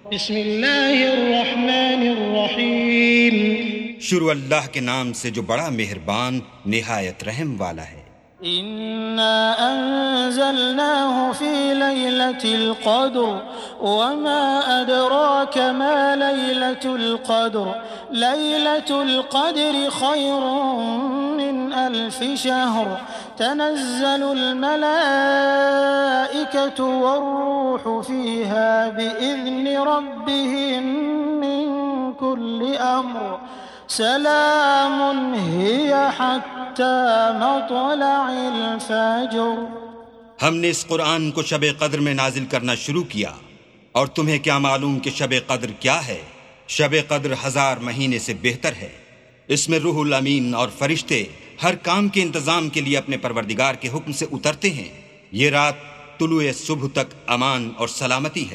बिस्मिल्लाहिर्रहमानिर्रहीम। शुरू अल्लाह के नाम से जो बड़ा मेहरबान निहायत रहम वाला है। इन्ना अंज़लनाहु फी लैलतिल क़द्र वमा अदराक मा लैलतुल क़द्र लैलतुल क़द्रि खैरुम मिन अल्फि शहर तनज़्ज़लुल मलाइकतु वर्रूहु फ़ीहा बिइज़्नि रब्बिहिम मिन कुल्लि अम्र सलामुन हिय हत्ता मत्लइल फज्र। हमने इस कुरान को शब कद्र में नाजिल करना शुरू किया, और तुम्हें क्या मालूम कि शब कद्र क्या है? शब कद्र 1000 महीने से बेहतर है। इसमें रूहुल अमीन और फरिश्ते हर काम के इंतजाम के लिए अपने परवरदिगार के हुक्म से उतरते हैं। ये रात तुलुए सुबह तक अमान और सलामती है।